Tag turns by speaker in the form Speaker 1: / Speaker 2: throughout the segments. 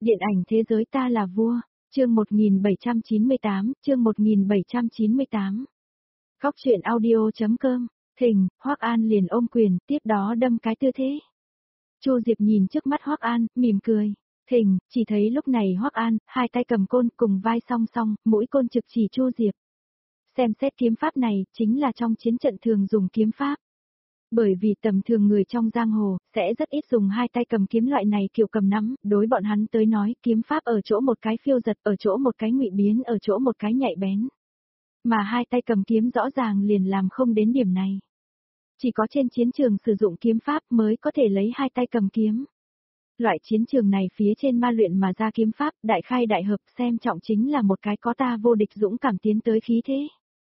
Speaker 1: Điện ảnh thế giới ta là vua, chương 1798, chương 1798. Góc truyện audio.com, Thình, Hoắc An liền ôm quyền, tiếp đó đâm cái tư thế. Chu Diệp nhìn trước mắt Hoắc An, mỉm cười. Thình, chỉ thấy lúc này Hoắc An, hai tay cầm côn cùng vai song song, mũi côn trực chỉ Chu Diệp. Xem xét kiếm pháp này, chính là trong chiến trận thường dùng kiếm pháp. Bởi vì tầm thường người trong giang hồ, sẽ rất ít dùng hai tay cầm kiếm loại này kiểu cầm nắm, đối bọn hắn tới nói kiếm pháp ở chỗ một cái phiêu giật, ở chỗ một cái ngụy biến, ở chỗ một cái nhạy bén. Mà hai tay cầm kiếm rõ ràng liền làm không đến điểm này. Chỉ có trên chiến trường sử dụng kiếm pháp mới có thể lấy hai tay cầm kiếm. Loại chiến trường này phía trên ma luyện mà ra kiếm pháp, đại khai đại hợp xem trọng chính là một cái có ta vô địch dũng cảm tiến tới khí thế.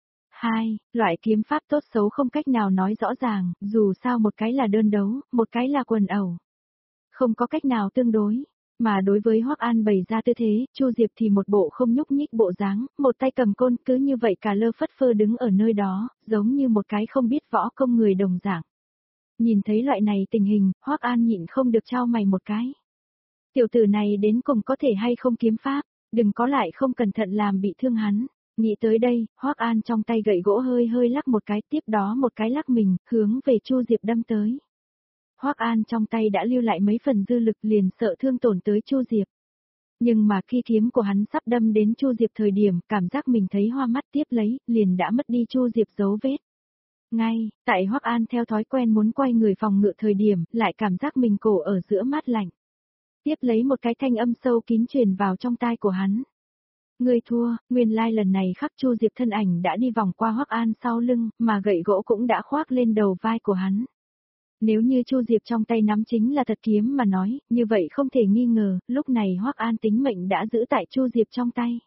Speaker 1: 2. Loại kiếm pháp tốt xấu không cách nào nói rõ ràng, dù sao một cái là đơn đấu, một cái là quần ẩu. Không có cách nào tương đối, mà đối với Hoắc An bày ra tư thế, Chu Diệp thì một bộ không nhúc nhích bộ dáng, một tay cầm côn cứ như vậy cả lơ phất phơ đứng ở nơi đó, giống như một cái không biết võ công người đồng dạng. Nhìn thấy loại này tình hình, Hoắc An nhịn không được chau mày một cái. Tiểu tử này đến cùng có thể hay không kiếm pháp, đừng có lại không cẩn thận làm bị thương hắn. Nghĩ tới đây, Hoắc An trong tay gậy gỗ hơi hơi lắc một cái, tiếp đó một cái lắc mình, hướng về Chu Diệp đâm tới. Hoắc An trong tay đã lưu lại mấy phần dư lực liền sợ thương tổn tới Chu Diệp. Nhưng mà khi kiếm của hắn sắp đâm đến Chu Diệp thời điểm, cảm giác mình thấy hoa mắt tiếp lấy, liền đã mất đi Chu Diệp dấu vết. Ngay, tại Hoắc An theo thói quen muốn quay người phòng ngự thời điểm, lại cảm giác mình cổ ở giữa mát lạnh. Tiếp lấy một cái thanh âm sâu kín truyền vào trong tai của hắn. Ngươi thua, nguyên lai lần này khắc Chu Diệp thân ảnh đã đi vòng qua Hoắc An sau lưng, mà gậy gỗ cũng đã khoác lên đầu vai của hắn. Nếu như Chu Diệp trong tay nắm chính là thật kiếm mà nói, như vậy không thể nghi ngờ, lúc này Hoắc An tính mệnh đã giữ tại Chu Diệp trong tay.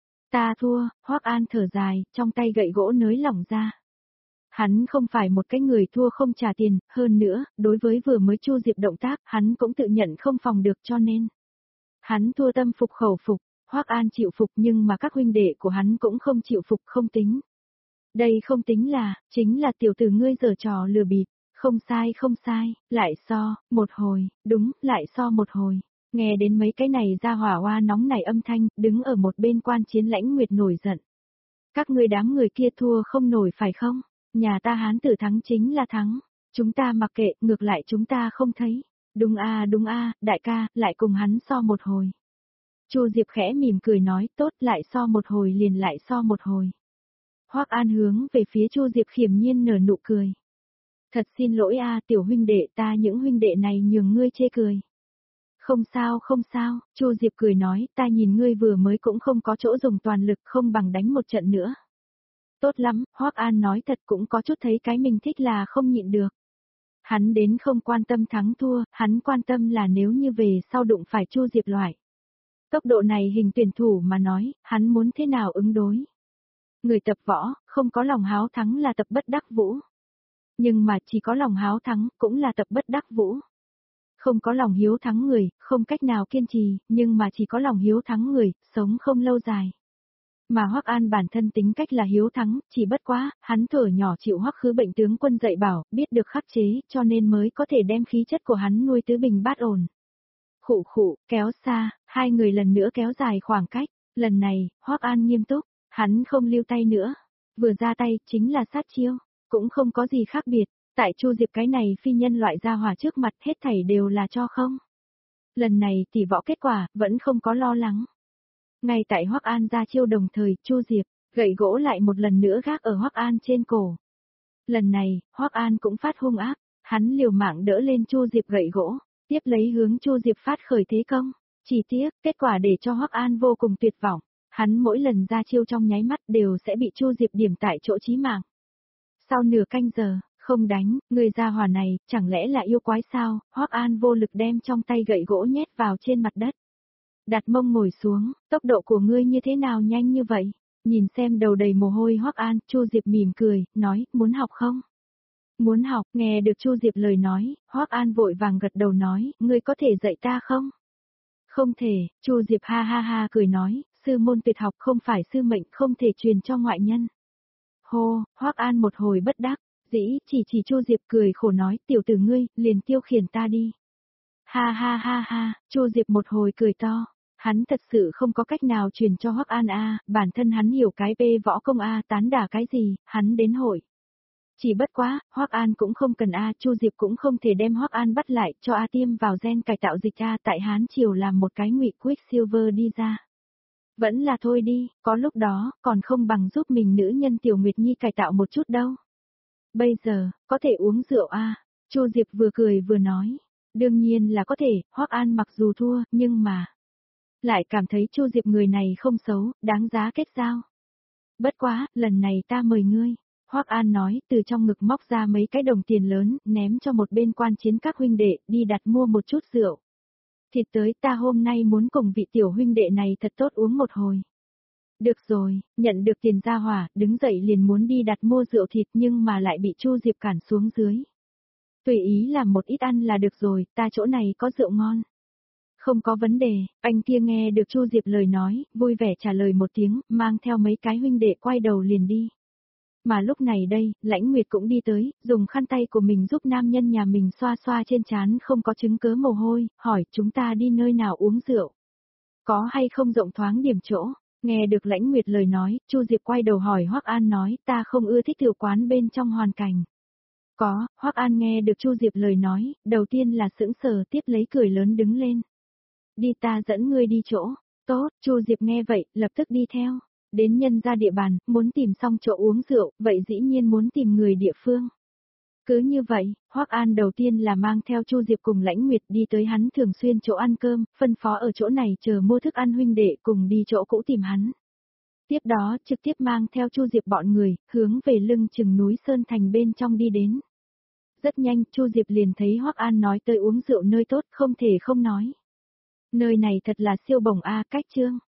Speaker 1: Ta thua, Hoắc An thở dài, trong tay gậy gỗ nới lỏng ra. Hắn không phải một cái người thua không trả tiền, hơn nữa, đối với vừa mới Chu Diệp động tác, hắn cũng tự nhận không phòng được cho nên. Hắn thua tâm phục khẩu phục. Hoắc An chịu phục nhưng mà các huynh đệ của hắn cũng không chịu phục không tính. Đây không tính là, chính là tiểu tử ngươi giở trò lừa bịp, không sai, lại so, một hồi, đúng, lại so một hồi. Nghe đến mấy cái này ra hỏa hoa nóng này âm thanh, đứng ở một bên Quan Chiến Lãnh Nguyệt nổi giận. Các ngươi đám người kia thua không nổi phải không? Nhà ta Hán tử thắng chính là thắng, chúng ta mặc kệ, ngược lại chúng ta không thấy. Đúng a, đại ca, lại cùng hắn so một hồi. Chu Diệp khẽ mỉm cười nói, tốt, lại so một hồi liền lại so một hồi. Hoắc An hướng về phía Chu Diệp khiểm nhiên nở nụ cười. Thật xin lỗi a, tiểu huynh đệ, ta những huynh đệ này nhường ngươi chê cười. Không sao, Chu Diệp cười nói, ta nhìn ngươi vừa mới cũng không có chỗ dùng toàn lực, không bằng đánh một trận nữa. Tốt lắm, Hoắc An nói thật cũng có chút thấy cái mình thích là không nhịn được. Hắn đến không quan tâm thắng thua, hắn quan tâm là nếu như về sau đụng phải Chu Diệp loại. Tốc độ này hình tuyển thủ mà nói, hắn muốn thế nào ứng đối. Người tập võ, không có lòng háo thắng là tập bất đắc vũ. Nhưng mà chỉ có lòng háo thắng, cũng là tập bất đắc vũ. Không có lòng hiếu thắng người, không cách nào kiên trì, nhưng mà chỉ có lòng hiếu thắng người, sống không lâu dài. Mà Hoắc An bản thân tính cách là hiếu thắng, chỉ bất quá, hắn thuở nhỏ chịu Hoắc Khứ bệnh tướng quân dạy bảo, biết được khắc chế, cho nên mới có thể đem khí chất của hắn nuôi tứ bình bát ổn. Khụ, kéo xa, hai người lần nữa kéo dài khoảng cách, lần này, Hoắc An nghiêm túc, hắn không lưu tay nữa, vừa ra tay chính là sát chiêu, cũng không có gì khác biệt, tại Chu Diệp cái này phi nhân loại gia hỏa trước mặt hết thảy đều là cho không. Lần này tỷ võ kết quả, vẫn không có lo lắng. Ngay tại Hoắc An ra chiêu đồng thời, Chu Diệp, gậy gỗ lại một lần nữa gác ở Hoắc An trên cổ. Lần này, Hoắc An cũng phát hung ác, hắn liều mạng đỡ lên Chu Diệp gậy gỗ. Tiếp lấy hướng Chu Diệp phát khởi thế công, chỉ tiếc, kết quả để cho Hoắc An vô cùng tuyệt vọng, hắn mỗi lần ra chiêu trong nháy mắt đều sẽ bị Chu Diệp điểm tại chỗ chí mạng. Sau nửa canh giờ, không đánh, người gia hỏa này, chẳng lẽ là yêu quái sao? Hoắc An vô lực đem trong tay gậy gỗ nhét vào trên mặt đất. Đặt mông ngồi xuống, tốc độ của ngươi như thế nào nhanh như vậy? Nhìn xem đầu đầy mồ hôi Hoắc An, Chu Diệp mỉm cười, nói, muốn học không? Muốn học, nghe được Chu Diệp lời nói, Hoắc An vội vàng gật đầu nói, ngươi có thể dạy ta không? Không thể, Chu Diệp ha ha cười nói, sư môn tuyệt học không phải sư mệnh không thể truyền cho ngoại nhân. Hô, Hoắc An một hồi bất đắc, chỉ Chu Diệp cười khổ nói, tiểu tử ngươi, liền tiêu khiển ta đi. Ha ha ha ha, Chu Diệp một hồi cười to. Hắn thật sự không có cách nào truyền cho Hoắc An bản thân hắn hiểu cái bê võ công tán đả cái gì, hắn đến hội. Chỉ bất quá, Hoắc An cũng không cần Chu Diệp cũng không thể đem Hoắc An bắt lại cho tiêm vào gen cải tạo dịch tại Hán Triều làm một cái ngụy Quicksilver đi ra. Vẫn là thôi đi, có lúc đó, còn không bằng giúp mình nữ nhân Tiểu Nguyệt Nhi cải tạo một chút đâu. Bây giờ, có thể uống rượu Chu Diệp vừa cười vừa nói. Đương nhiên là có thể, Hoắc An mặc dù thua, nhưng mà lại cảm thấy Chu Diệp người này không xấu, đáng giá kết giao. Bất quá, lần này ta mời ngươi. Hoắc An nói, từ trong ngực móc ra mấy cái đồng tiền lớn, ném cho một bên quan chiến các huynh đệ, đi đặt mua một chút rượu. Thịt tới, ta hôm nay muốn cùng vị tiểu huynh đệ này thật tốt uống một hồi. Được rồi, nhận được tiền ra hỏa, đứng dậy liền muốn đi đặt mua rượu thịt nhưng mà lại bị Chu Diệp cản xuống dưới. Tùy ý làm một ít ăn là được rồi, ta chỗ này có rượu ngon. Không có vấn đề, anh kia nghe được Chu Diệp lời nói, vui vẻ trả lời một tiếng, mang theo mấy cái huynh đệ quay đầu liền đi. Mà lúc này đây, Lãnh Nguyệt cũng đi tới, dùng khăn tay của mình giúp nam nhân nhà mình xoa xoa trên trán không có chứng cớ mồ hôi, hỏi chúng ta đi nơi nào uống rượu. Có hay không rộng thoáng điểm chỗ, nghe được Lãnh Nguyệt lời nói, Chu Diệp quay đầu hỏi Hoắc An nói ta không ưa thích tiểu quán bên trong hoàn cảnh. Có, Hoắc An nghe được Chu Diệp lời nói, đầu tiên là sững sờ tiếp lấy cười lớn đứng lên. Đi ta dẫn ngươi đi chỗ, tốt, Chu Diệp nghe vậy, lập tức đi theo. Đến nhân ra địa bàn, muốn tìm xong chỗ uống rượu, vậy dĩ nhiên muốn tìm người địa phương. Cứ như vậy, Hoắc An đầu tiên là mang theo Chu Diệp cùng Lãnh Nguyệt đi tới hắn thường xuyên chỗ ăn cơm, phân phó ở chỗ này chờ mua thức ăn huynh đệ cùng đi chỗ cũ tìm hắn. Tiếp đó trực tiếp mang theo Chu Diệp bọn người, hướng về lưng chừng núi Sơn Thành bên trong đi đến. Rất nhanh, Chu Diệp liền thấy Hoắc An nói tới uống rượu nơi tốt không thể không nói. Nơi này thật là siêu bổng cách Trương.